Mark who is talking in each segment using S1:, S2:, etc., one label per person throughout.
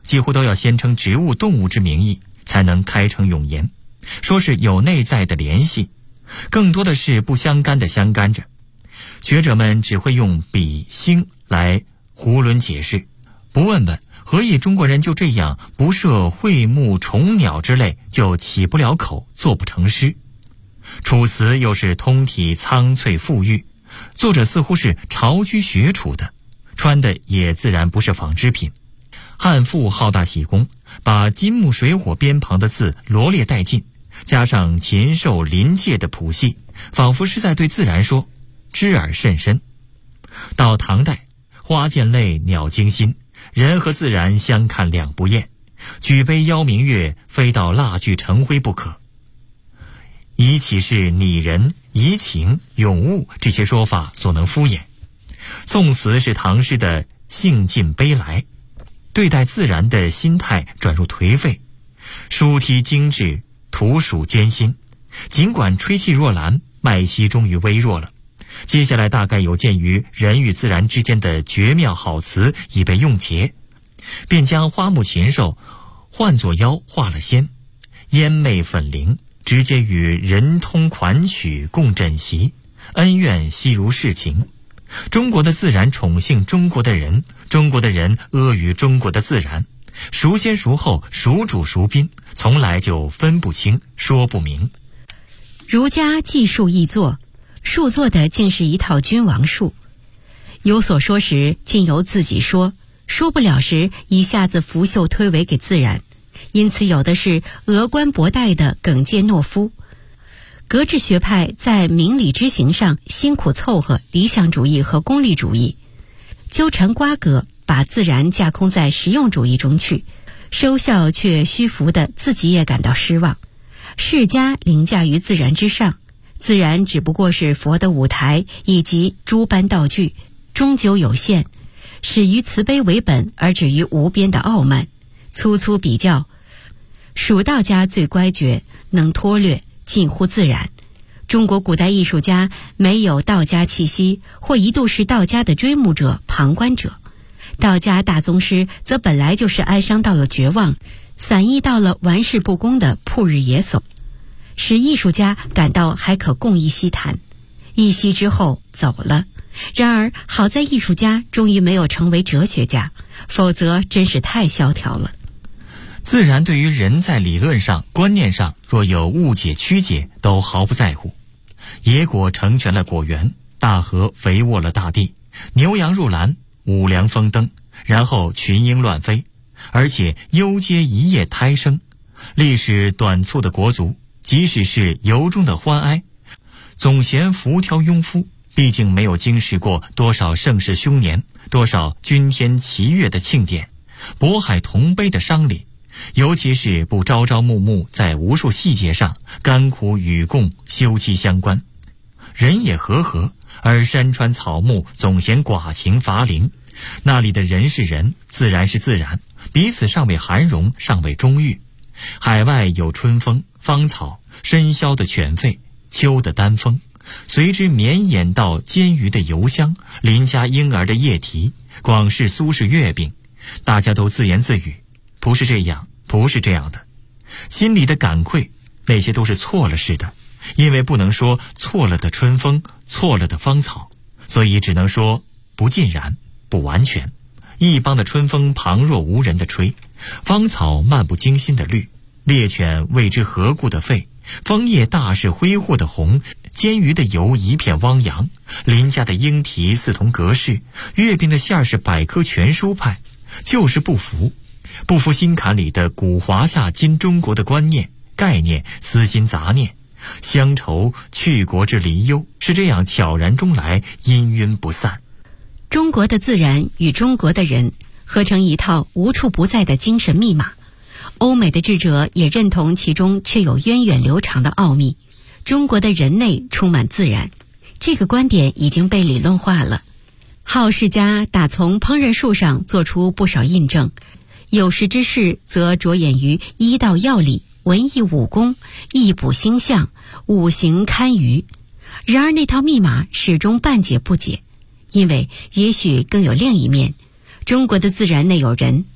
S1: 几乎都要先称植物动物之名义才能开诚咏言，说是有内在的联系，更多的是不相干的相干着。学者们只会用比兴来囫囵解释，不问问何以中国人就这样不设卉木虫鸟之类就起不了口，做不成诗。楚辞又是通体苍翠馥郁，作者似乎是巢居学楚的，穿的也自然不是纺织品。汉赋好大喜功，把金木水火边旁的字罗列殆尽，加上禽兽临界的谱系，仿佛是在对自然说，知耳甚深。到唐代，花溅泪，鸟惊心，人和自然相看两不厌，举杯邀明月，非到蜡炬成灰不可。以岂是拟人、移情、咏物这些说法所能敷衍。宋词是唐诗的兴尽悲来，对待自然的心态转入颓废，书梯精致，图属艰辛。尽管吹气若兰，脉息终于微弱了。接下来大概有鉴于人与自然之间的绝妙好词已被用竭，便将花木禽兽唤作妖化了仙，烟媚粉灵，直接与人通款曲共枕席，恩怨悉如世情。中国的自然宠幸中国的人，中国的人阿谀中国的自然，孰先孰后，孰主孰宾，从来就分不清，说不明。
S2: 儒家记述易作，述作的竟是一套君王术。有所说时，尽由自己说，说不了时，一下子拂袖推诿给自然。因此有的是峨冠博带的耿介懦夫。格致学派在明理之行上辛苦凑合理想主义和功利主义，纠缠瓜葛，把自然架空在实用主义中去，收效却虚浮的自己也感到失望。世家凌驾于自然之上，自然只不过是佛的舞台以及诸般道具，终究有限，始于慈悲为本，而止于无边的傲慢。粗粗比较，蜀道家最乖觉，能脱略，近乎自然。中国古代艺术家没有道家气息，或一度是道家的追慕者、旁观者。道家大宗师则本来就是哀伤到了绝望，散逸到了玩世不恭的曝日野叟，使艺术家感到还可共一席谈。一席之后走了。然而好在艺术家终于没有成为哲学家，否则真是太萧条了。
S1: 自然对于人在理论上、观念上若有误解曲解，都毫不在乎。野果成全了果园，大河肥沃了大地，牛羊入栏，五粮丰登，然后群鹰乱飞，而且幽阶一夜胎生。历史短促的国族，即使是由衷的欢哀，总嫌浮挑庸夫，毕竟没有经历过多少盛世凶年，多少君天齐月的庆典，渤海同悲的伤礼，尤其是不朝朝暮暮在无数细节上甘苦与共，休戚相关。人也和合，而山川草木总嫌寡情乏灵。那里的人是人，自然是自然，彼此尚未涵容，尚未终育。海外有春风、芳草、深宵的犬吠、秋的丹枫，随之绵延到煎鱼的油香，邻家婴儿的夜啼，广式苏式月饼，大家都自言自语，不是这样，不是这样的。心里的感愧，那些都是错了似的，因为不能说错了的春风，错了的芳草，所以只能说不尽然，不完全。一帮的春风旁若无人的吹，芳草漫不经心的绿，猎犬为之何故的吠，枫叶大是挥霍的红，煎鱼的油一片汪洋，邻家的莺啼似同格式，月饼的馅儿是百科全书派，就是不服心坎里的古华夏今中国的观念、概念、私心杂念。乡愁去国之离忧，是这样悄然中来，氤氲不散。
S2: 中国的自然与中国的人合成一套无处不在的精神密码。欧美的智者也认同其中却有源远流长的奥秘。中国的人内充满自然，这个观点已经被理论化了。好事家打从烹饪术上做出不少印证，有识之士则着眼于医道药理、文艺武功、易卜星象、五行堪舆。然而那套密码始终半解不解，因为也许更有另一面。中国的自然内有人，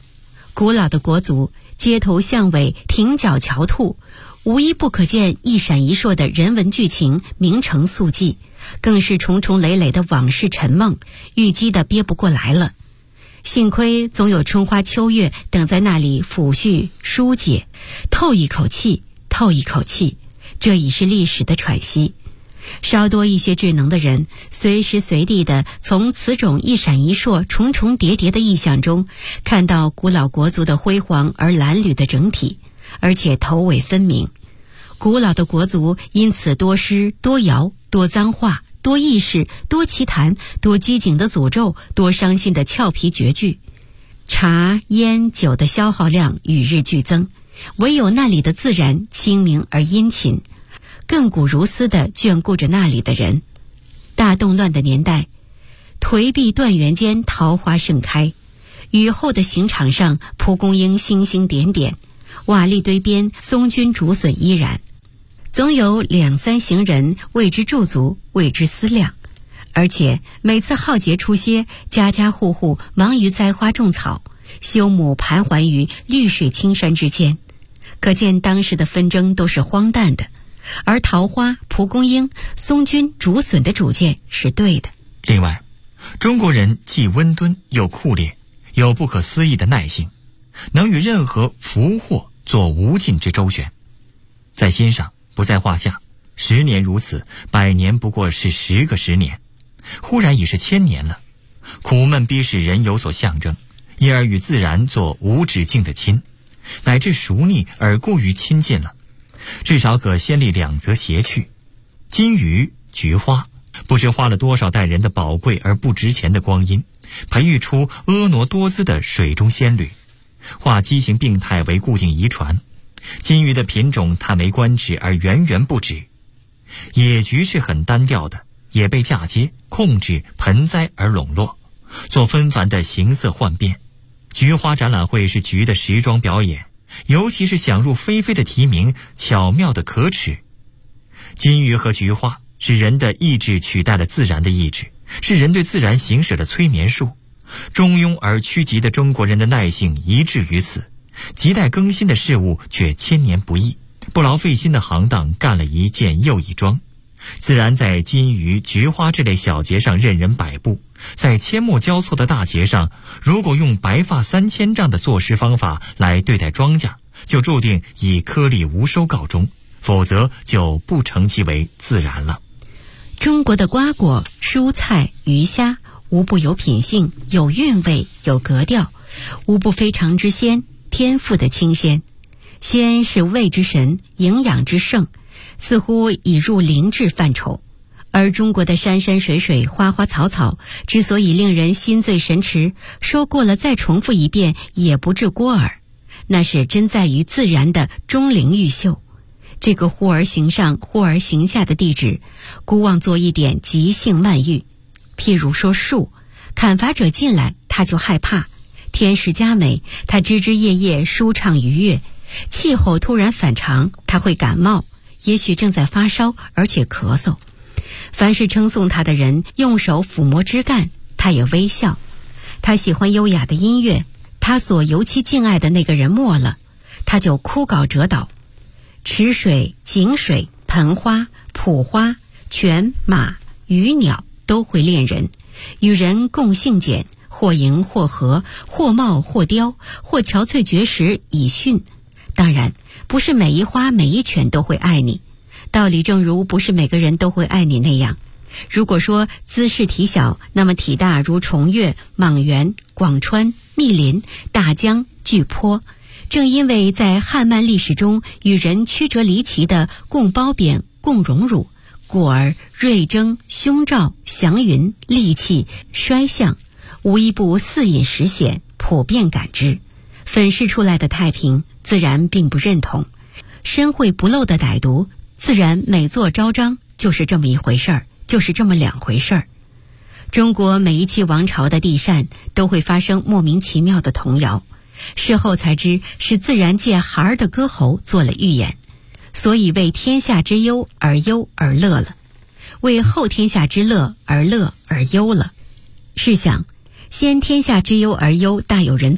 S2: 古老的国族，街头巷尾、亭角桥兔，无一不可见一闪一烁的人文剧情，名成速记，更是重重累累的往事沉梦，郁积的憋不过来了。幸亏总有春花秋月等在那里抚恤疏解，透一口气，透一口气，这已是历史的喘息。稍多一些智能的人，随时随地地从此种一闪一烁、重重叠叠的意象中，看到古老国族的辉煌而褴褛的整体，而且头尾分明。古老的国族因此多诗、多谣、多脏话、多意识、多奇谈、多机警的诅咒、多伤心的俏皮绝句。茶、烟、酒的消耗量与日俱增，唯有那里的自然清明而殷勤，亘古如斯地眷顾着那里的人。大动乱的年代，颓壁断垣间桃花盛开，雨后的刑场上蒲公英星星点点，瓦砾堆边松菌竹笋依然，总有2、3行人为之驻足，为之思量。而且每次浩劫出歇，家家户户忙于栽花种草，修母盘桓于绿水青山之间，可见当时的纷争都是荒诞的，而桃花、蒲公英、松菌、竹笋的主见是对的。
S1: 另外，中国人既温敦又酷烈，有不可思议的耐性，能与任何福祸做无尽之周旋，在心上不在话下。10年如此，100年不过是10个10年，忽然已是1000年了。苦闷逼使人有所象征，因而与自然做无止境的亲，乃至熟腻而过于亲近了。至少可先立2则谐趣。金鱼、菊花，不知花了多少代人的宝贵而不值钱的光阴，培育出婀娜多姿的水中仙侣，化畸形病态为固定遗传。金鱼的品种叹为观止而源源不止。野菊是很单调的，也被嫁接、控制、盆栽而笼络，做纷繁的形色幻变。菊花展览会是菊的时装表演，尤其是想入非非的题名，巧妙的可耻。金鱼和菊花是人的意志取代了自然的意志，是人对自然行使的催眠术。中庸而趋吉的中国人的耐性一致于此，亟待更新的事物却千年不易，不劳费心的行当干了一件又一桩。自然在金鱼、菊花这类小节上任人摆布，在阡陌交错的大节上，如果用白发3000丈的作诗方法来对待庄稼，就注定以颗粒无收告终，否则就不称其为自然了。
S2: 中国的瓜果、蔬菜、鱼虾，无不有品性，有韵味，有格调，无不非常之鲜，天赋的清鲜。鲜是味之神，营养之圣，似乎已入灵智范畴。而中国的山山水水、花花草草，之所以令人心醉神驰，说过了再重复一遍也不至过耳，那是真在于自然的钟灵毓秀。这个忽而形上忽而形下的地址，姑妄做一点即兴漫喻。譬如说树，砍伐者进来他就害怕，天时佳美他枝枝叶叶舒畅愉悦，气候突然反常他会感冒，也许正在发烧而且咳嗽。凡是称颂他的人用手抚摸枝干，他也微笑。他喜欢优雅的音乐，他所尤其敬爱的那个人没了，他就枯槁折倒。池水、井水、盆花、蒲花、犬马、鱼鸟都会恋人，与人共性简，或迎或和，或貌或雕，或憔悴绝食以训。当然不是每一花每一犬都会爱你，道理正如不是每个人都会爱你那样。如果说姿势体小，那么体大如重岳、莽原、广川、密林、大江、巨坡。正因为在汉漫历史中与人曲折离奇的共褒贬、共荣辱，故而锐争、凶兆、祥云、戾气、衰相，无一不似隐实显，普遍感知。粉饰出来的太平，自然并不认同；深晦不露的歹毒，自然每作昭彰，就是这么一回事儿，就是这么两回事儿。中国每一期王朝的地扇都会发生莫名其妙的童谣，事后才知是自然界孩儿的歌喉做了预言，所以为天下之忧而忧而乐了，为后天下之乐而乐而忧了。试想，先天下之忧而忧大有人在，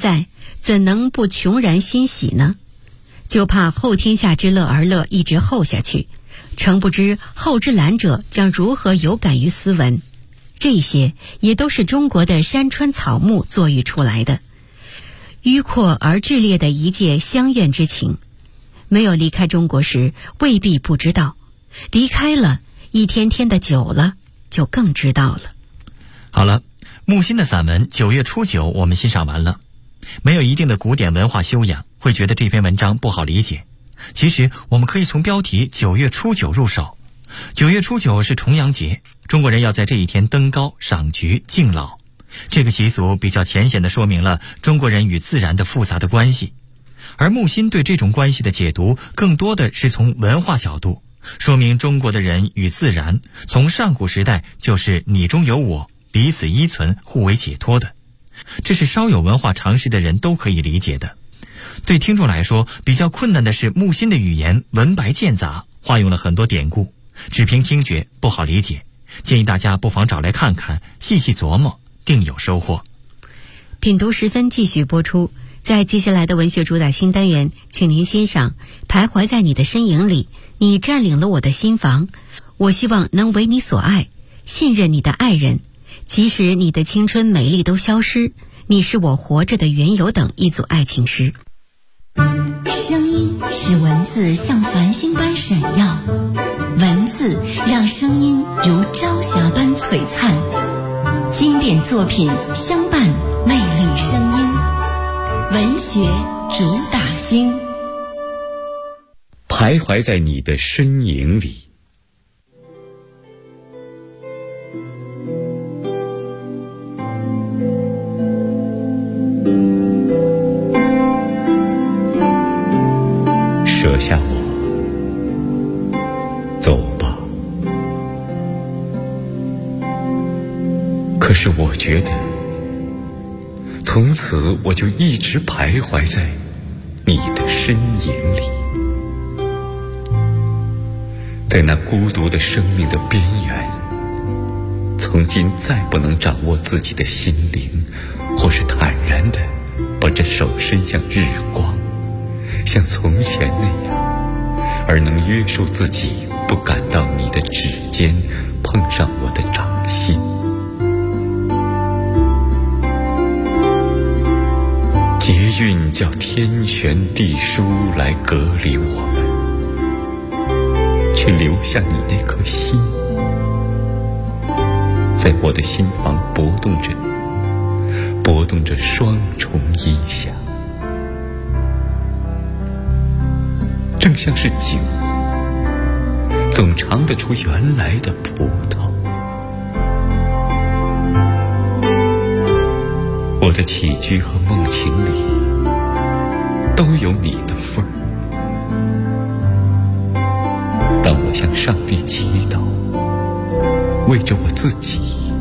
S2: 怎能不穷然欣喜呢？就怕后天下之乐而乐，一直后下去，诚不知后之览者将如何有感于斯文。这些也都是中国的山川草木作育出来的，迂阔而炽烈的一介乡愿之情。没有离开中国时未必不知道，离开了，一天天的久了，就更知道了。
S1: 好了，木心的散文《9月初九》我们欣赏完了。没有一定的古典文化修养，会觉得这篇文章不好理解。其实我们可以从标题9月初九入手。9月初九是重阳节，中国人要在这一天登高、赏菊、敬老。这个习俗比较浅显地说明了中国人与自然的复杂的关系。而木心对这种关系的解读更多的是从文化角度，说明中国的人与自然从上古时代就是你中有我，彼此依存，互为解脱的。这是稍有文化常识的人都可以理解的。对听众来说，比较困难的是木心的语言文白渐杂，化用了很多典故，只凭听觉不好理解。建议大家不妨找来看看，细细琢磨，定有收获。
S2: 品读10分继续播出。在接下来的文学主打新单元，请您欣赏徘徊在你的身影里，你占领了我的心房，我希望能为你所爱，信任你的爱人，即使你的青春美丽都消失，你是我活着的缘由等一组爱情诗。
S3: 声音使文字像繁星般闪耀，文字让声音如朝霞般璀璨，经典作品相伴，魅力声音，文学主打星。
S4: 徘徊在你的身影里，舍下我，走吧。可是我觉得，从此我就一直徘徊在你的身影里，在那孤独的生命的边缘，从今再不能掌握自己的心灵，或是坦然地把这手伸向日光，像从前那样，而能约束自己不感到你的指尖碰上我的掌心。劫运叫天悬地疏来隔离我们，却留下你那颗心，在我的心房搏动着双重音响，正像是酒，总尝得出原来的葡萄。我的起居和梦情里都有你的份儿。当我向上帝祈祷，为着我自己，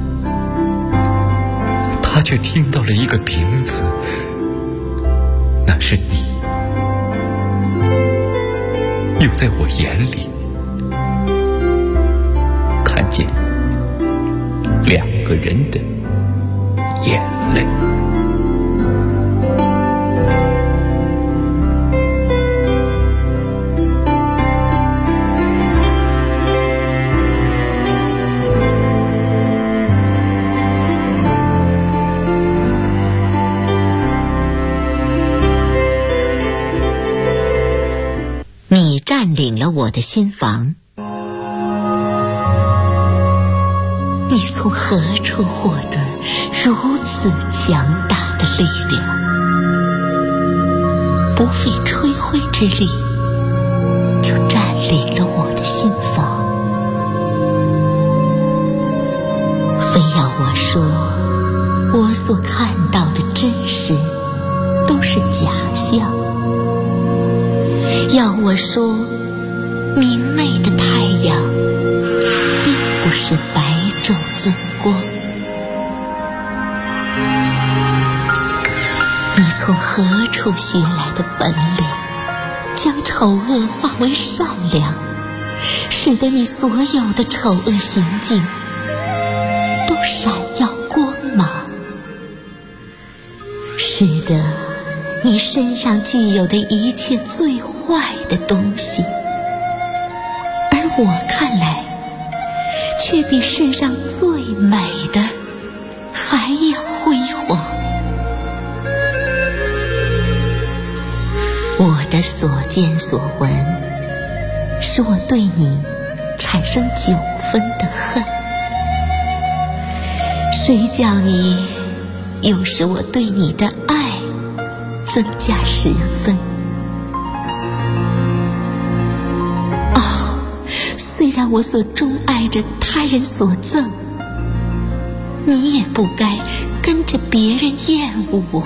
S4: 他却听到了一个名字，那是你。又在我眼里看见2个人的眼泪。
S3: 你占领了我的心房，你从何处获得如此强大的力量？不费吹灰之力就占领了我的心房，非要我说我所看到的真实都是假象，要我说明媚的太阳并不是白昼增光。你从何处学来的本领，将丑恶化为善良，使得你所有的丑恶行径都闪耀光芒，使得你身上具有的一切最坏的东西，而我看来却比世上最美的还要辉煌。我的所见所闻使我对你产生9分的恨，谁叫你又使我对你的爱增加10分。虽然我所钟爱着他人所赠，你也不该跟着别人厌恶我。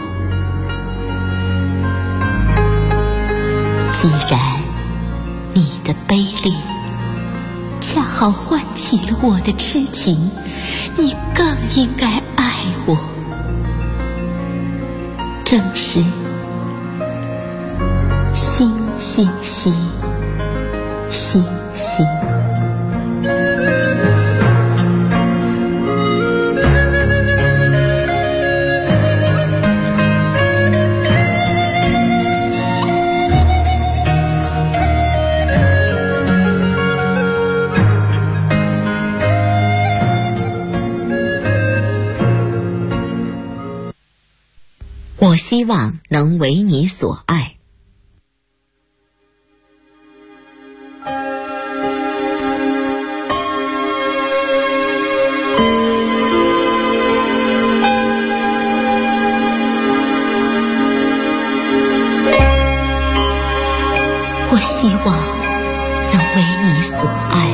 S3: 既然你的卑劣恰好唤起了我的痴情，你更应该爱我。正是心心兮心心。我希望能为你所爱。我希望能为你所爱，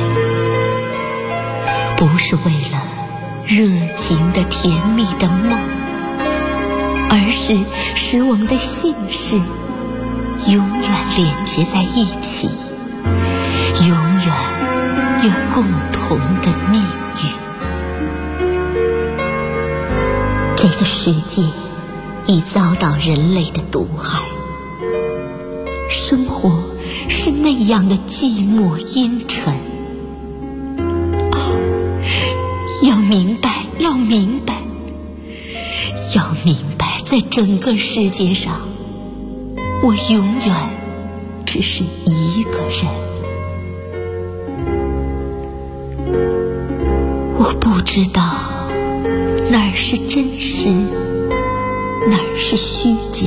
S3: 不是为了热情的甜蜜的梦，而是使我们的姓氏永远连结在一起，永远有共同的命运。这个世界已遭到人类的毒害，生活是那样的寂寞阴沉。要明白，要明白，要明白，在整个世界上，我永远只是一个人。我不知道哪儿是真实，哪儿是虚假。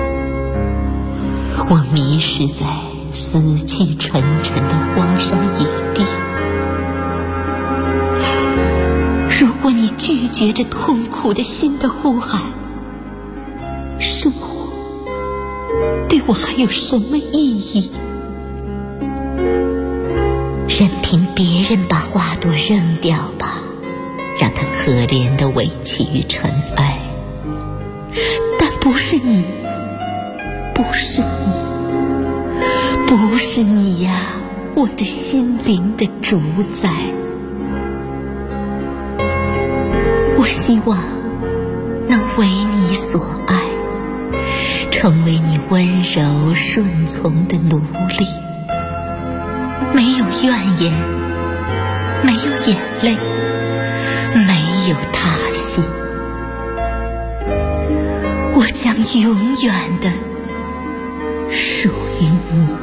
S3: 我迷失在死气沉沉的荒山野地。如果你拒绝着痛苦的心的呼喊，生活对我还有什么意义？任凭别人把花朵扔掉吧，让它可怜地委弃于尘埃。但不是你，不是你，不是你呀，我的心灵的主宰。我希望能为你所爱，成为你温柔顺从的奴隶，没有怨言，没有眼泪，没有他心。我将永远的属于你。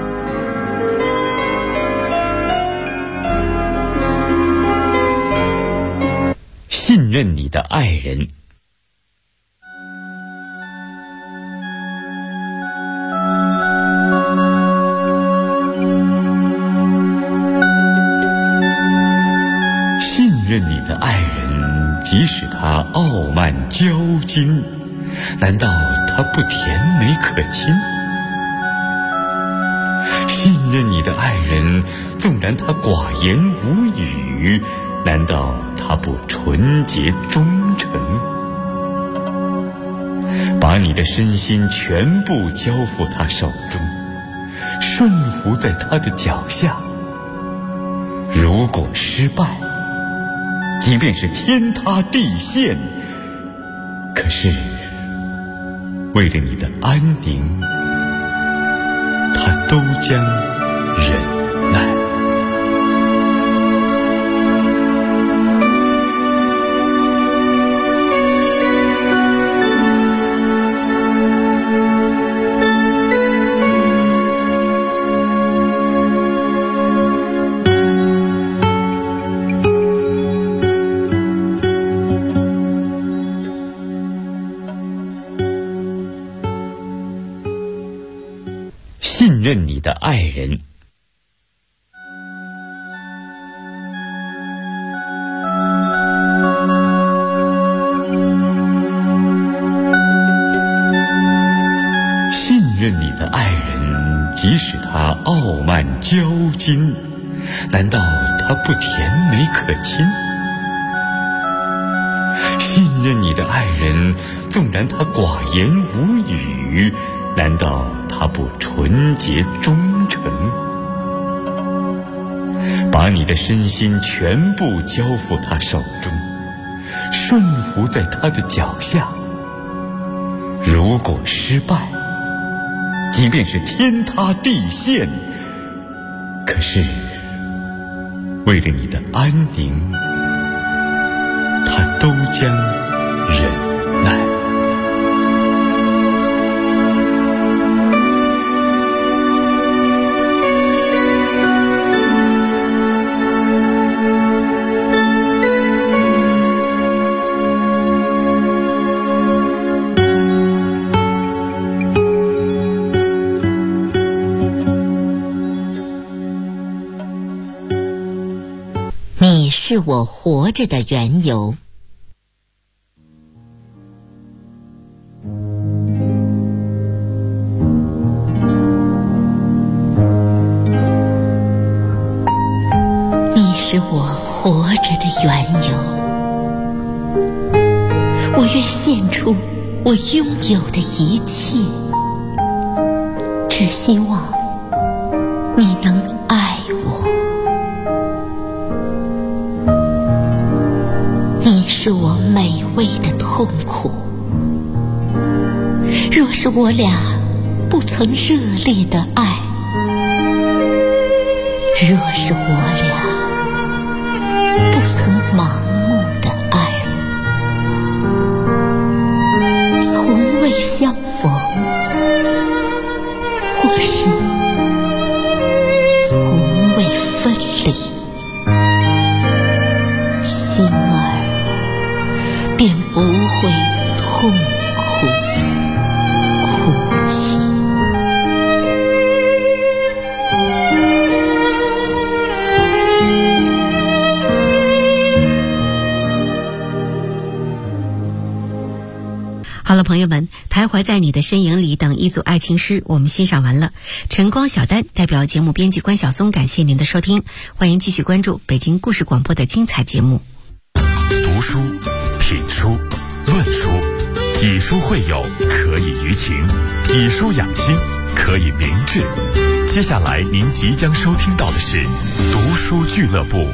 S4: 信任你的爱人。信任你的爱人，即使他傲慢骄矜，难道他不甜美可亲？信任你的爱人，纵然他寡言无语，难道他不纯洁忠诚？把你的身心全部交付他手中，顺服在他的脚下。如果失败，即便是天塌地陷，可是为了你的安宁，他都将忍耐。 信任你的爱人。信任你的爱人，即使他傲慢骄矜，难道他不甜美可亲？信任你的爱人，纵然他寡言无语，难道他不纯洁忠诚？把你的身心全部交付他手中，顺服在他的脚下。如果失败，即便是天塌地陷，可是为了你的安宁，他都将忍耐。
S3: 你是我活着的缘由。你是我活着的缘由。我愿献出我拥有的一切，只希望你能爱我。你是我美味的痛苦。若是我俩不曾热烈的爱，若是我俩不曾盲目的爱，从未相逢，或是从未分离，心儿便不会痛苦哭泣。
S2: 好了，朋友们，徘徊在你的身影里等一组爱情诗我们欣赏完了。晨光小丹代表节目编辑关晓松，感谢您的收听，欢迎继续关注北京故事广播的精彩节目。
S5: 读书、品书、论书，以书会友，可以娱情；以书养心，可以明志。接下来您即将收听到的是读书俱乐部。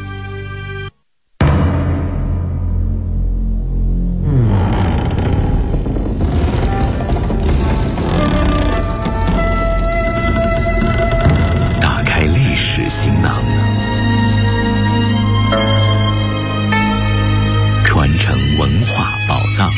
S4: 打开历史行囊，传承文化宝藏。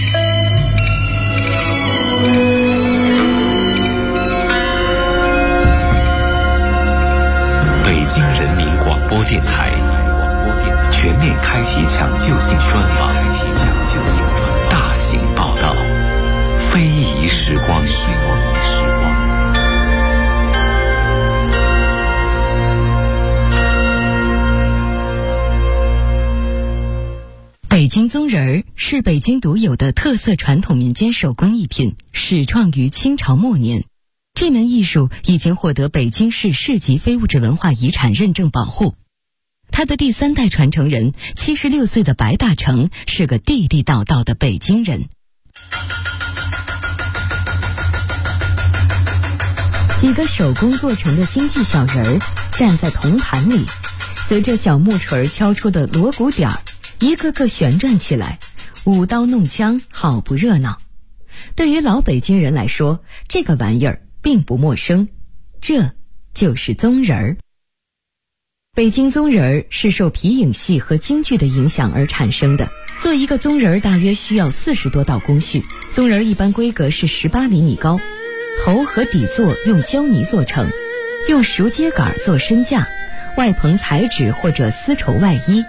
S4: 北京人民广播电台全面开启抢救性专访，大型报道，非遗时光。
S6: 北京宗人儿是北京独有的特色传统民间手工艺品，始创于清朝末年。这门艺术已经获得北京市市级非物质文化遗产认证保护。他的第3代传承人76岁的白大成是个地地道道的北京人。几个手工做成的京剧小人儿站在铜盘里，随着小木锤敲出的锣鼓点儿，一个个旋转起来，舞刀弄枪，好不热闹。对于老北京人来说，这个玩意儿并不陌生，这就是宗人儿。北京宗人儿是受皮影戏和京剧的影响而产生的。做一个宗人儿大约需要40多道工序，宗人儿一般规格是18厘米高，头和底座用胶泥做成，用熟秸秆做身架，外棚彩纸或者丝绸外衣。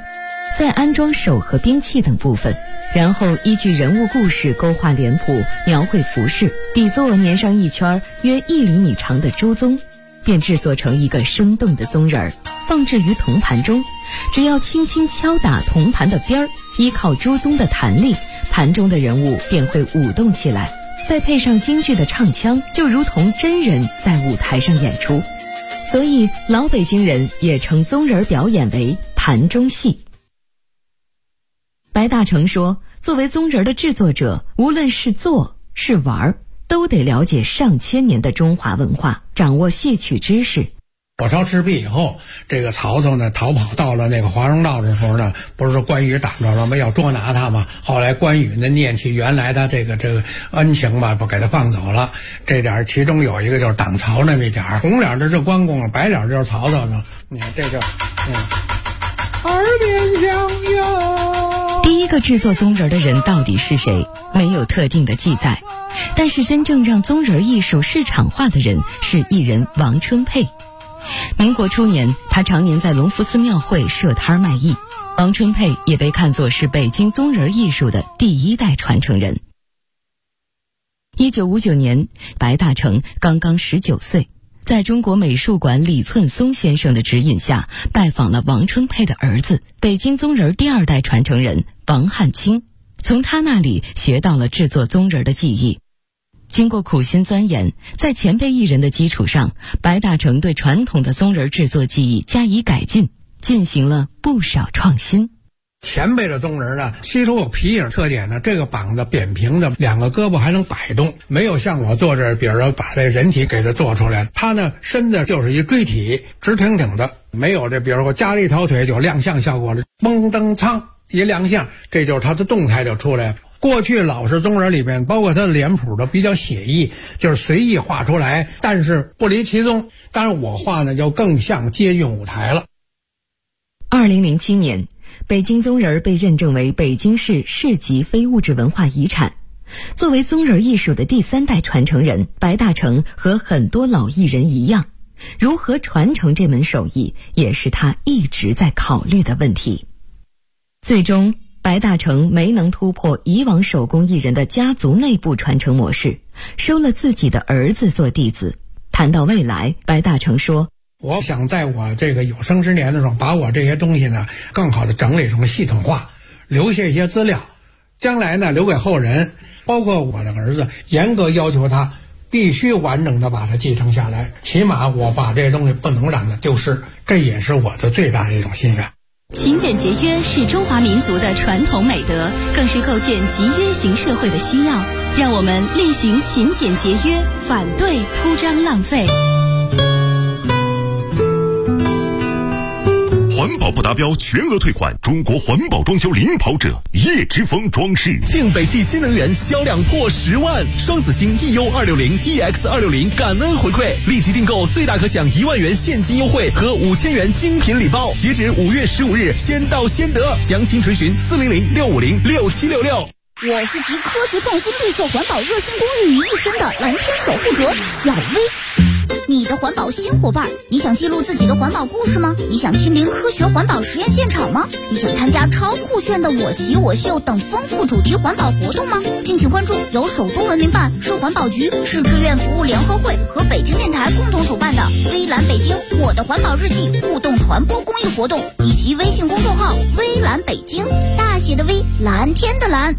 S6: 再安装手和兵器等部分，然后依据人物故事勾画脸谱，描绘服饰，底座粘上一圈约1厘米长的猪鬃，便制作成一个生动的鬃人，放置于铜盘中。只要轻轻敲打铜盘的边儿，依靠猪鬃的弹力，盘中的人物便会舞动起来。再配上京剧的唱腔，就如同真人在舞台上演出。所以老北京人也称鬃人表演为盘中戏。白大成说，作为鬃人的制作者，无论是做是玩，都得了解上千年的中华文化，掌握戏曲知识。
S7: 火烧赤壁以后，这个曹操呢逃跑到了那个华容道的时候呢，不是关羽挡着了吗？要捉拿他嘛。后来关羽呢念起原来的这个恩情嘛，不给他放走了。这点其中有一个就是挡曹那么一点，红脸的是关公，白脸就是曹操呢。你看这就耳边响哟。
S6: 第一个制作鬃人的人到底是谁？没有特定的记载。但是真正让鬃人艺术市场化的人是艺人王春佩。民国初年，他常年在隆福寺庙会设摊卖艺。王春佩也被看作是北京鬃人艺术的第1代传承人。1959年，白大成刚刚19岁，在中国美术馆李寸松先生的指引下，拜访了王春佩的儿子，北京鬃人第2代传承人王汉卿，从他那里学到了制作鬃人的技艺。经过苦心钻研，在前辈艺人的基础上，白大成对传统的鬃人制作技艺加以改进，进行了不少创新。
S7: 前辈的鬃人呢，其实有皮影特点呢，这个膀子扁平的，2个胳膊还能摆动，没有像我做这，比如说把这人体给它做出来，它呢身子就是一锥体，直挺挺的，没有这比如说加了一条腿就亮相效果了，嘣噔噌一亮相，这就是它的动态就出来了。过去老式鬃人里边，包括他的脸谱都比较写意，就是随意画出来，但是不离其宗。当然我画呢就更像接近舞台了。
S6: 2007年，北京鬃人被认证为北京市市级非物质文化遗产。作为鬃人艺术的第3代传承人，白大成和很多老艺人一样，如何传承这门手艺，也是他一直在考虑的问题。最终白大成没能突破以往手工艺人的家族内部传承模式，收了自己的儿子做弟子。谈到未来，白大成说，
S7: 我想在我这个有生之年的时候，把我这些东西呢更好的整理成系统化，留下一些资料，将来呢留给后人，包括我的儿子，严格要求他必须完整的把它继承下来，起码我把这些东西不能让它丢失，这也是我的最大的一种心愿。
S3: 勤俭节约是中华民族的传统美德，更是构建集约型社会的需要。让我们厉行勤俭节约，反对铺张浪费。
S5: 环保不达标全额退款，中国环保装修领跑者叶之峰装饰。
S8: 庆北汽新能源销量破10万，双子星 EU260、EX260 感恩回馈，立即订购最大可享1万元现金优惠和5000元精品礼包，截止5月15日，先到先得。详情垂询400-650-6766。
S9: 我是集科学创新、绿色环保、热心公益于一身的蓝天守护者小薇。你的环保新伙伴，你想记录自己的环保故事吗？你想亲临科学环保实验现场吗？你想参加超酷炫的我骑我秀等丰富主题环保活动吗？敬请关注由首都文明办、市环保局、市志愿服务联合会和北京电台共同主办的微蓝北京我的环保日记互动传播公益活动，以及微信公众号微蓝北京，大写的微，蓝天的蓝。